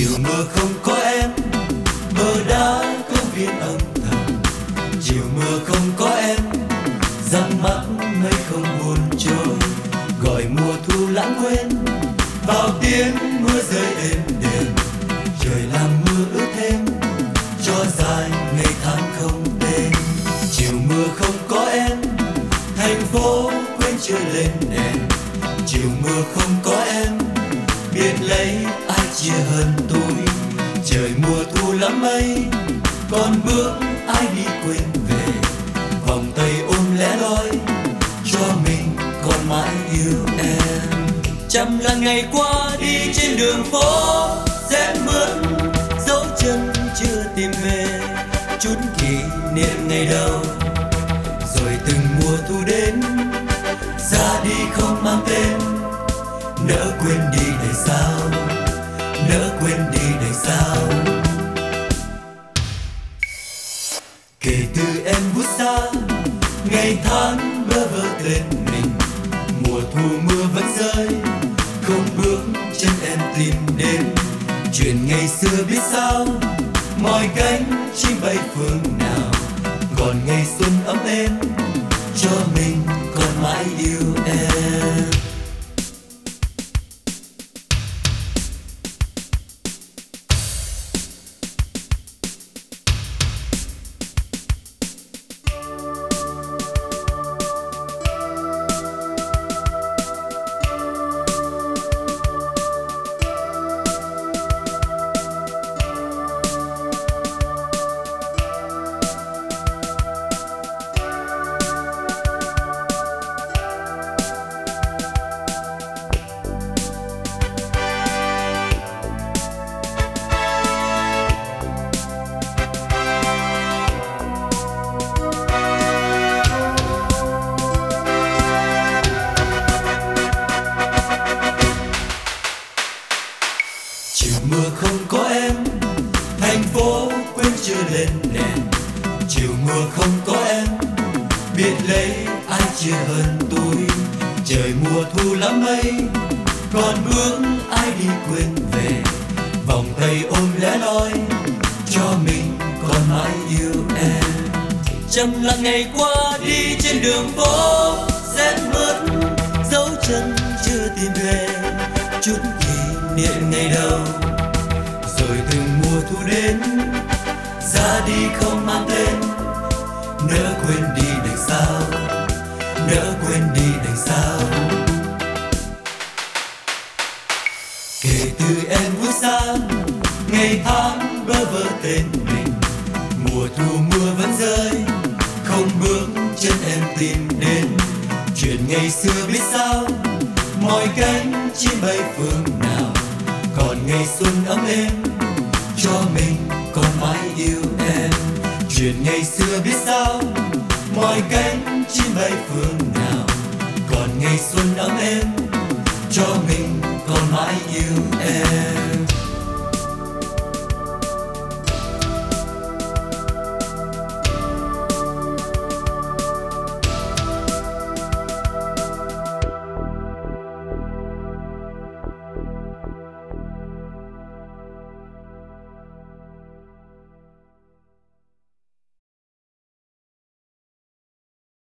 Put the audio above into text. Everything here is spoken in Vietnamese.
Chiều mưa không có em, bờ đá công viên âm thầm. Chiều mưa không có em, răng mắt mây không buồn trôi. Gọi mùa thu lãng quên vào tiếng mưa rơi êm đềm. Trời làm mưa ướt thêm cho dài ngày tháng không tên. Chiều mưa không có em, thành phố quên chưa lên đèn. Chiều mưa không có em, biết lấy ai chia hơn tôi. Trời mùa thu lắm mây, còn bước ai đi quên về. Vòng tay ôm lẻ loi, cho mình còn mãi yêu em. Trăm là ngày qua đi trên đường phố, rét mướt dấu chân chưa tìm về. Chút kỷ niệm ngày đầu, rồi từng mùa thu đến, ra đi không mang tên. Nỡ quên đi để sao, nỡ quên đi để sao. Kể từ em vút xa, ngày tháng bơ vơ tên mình. Mùa thu mưa vẫn rơi, không bước chân em tìm đến. Chuyện ngày xưa biết sao, mọi cánh chim bay phương nào. Còn ngày xuân ấm êm, cho mình còn mãi yêu em. Chiều mưa không có em, thành phố quên chưa lên đèn. Chiều mưa không có em, biết lấy ai chia hơn tôi. Trời mùa thu lắm mây, còn bước ai đi quên về. Vòng tay ôm lẻ loi, cho mình còn mãi yêu em. Trăm là ngày qua đi trên đường phố, rét mướt dấu chân chưa tìm về. Chút kỷ niệm ngày đầu, rồi từng mùa thu đến, ra đi không mang tên. Nỡ quên đi đành sao, nỡ quên đi đành sao. Kể từ em vút xa, ngày tháng bơ vơ tên mình. Mùa thu mưa vẫn rơi, không bước chân em tìm đến. Chuyện ngày xưa biết sao, mọi cánh chim bay phương nào. Còn ngày xuân ấm êm, cho mình còn mãi yêu em. Chuyện ngày xưa biết sao, mọi cánh chim bay phương nào. Còn ngày xuân ấm êm, cho mình còn mãi yêu em.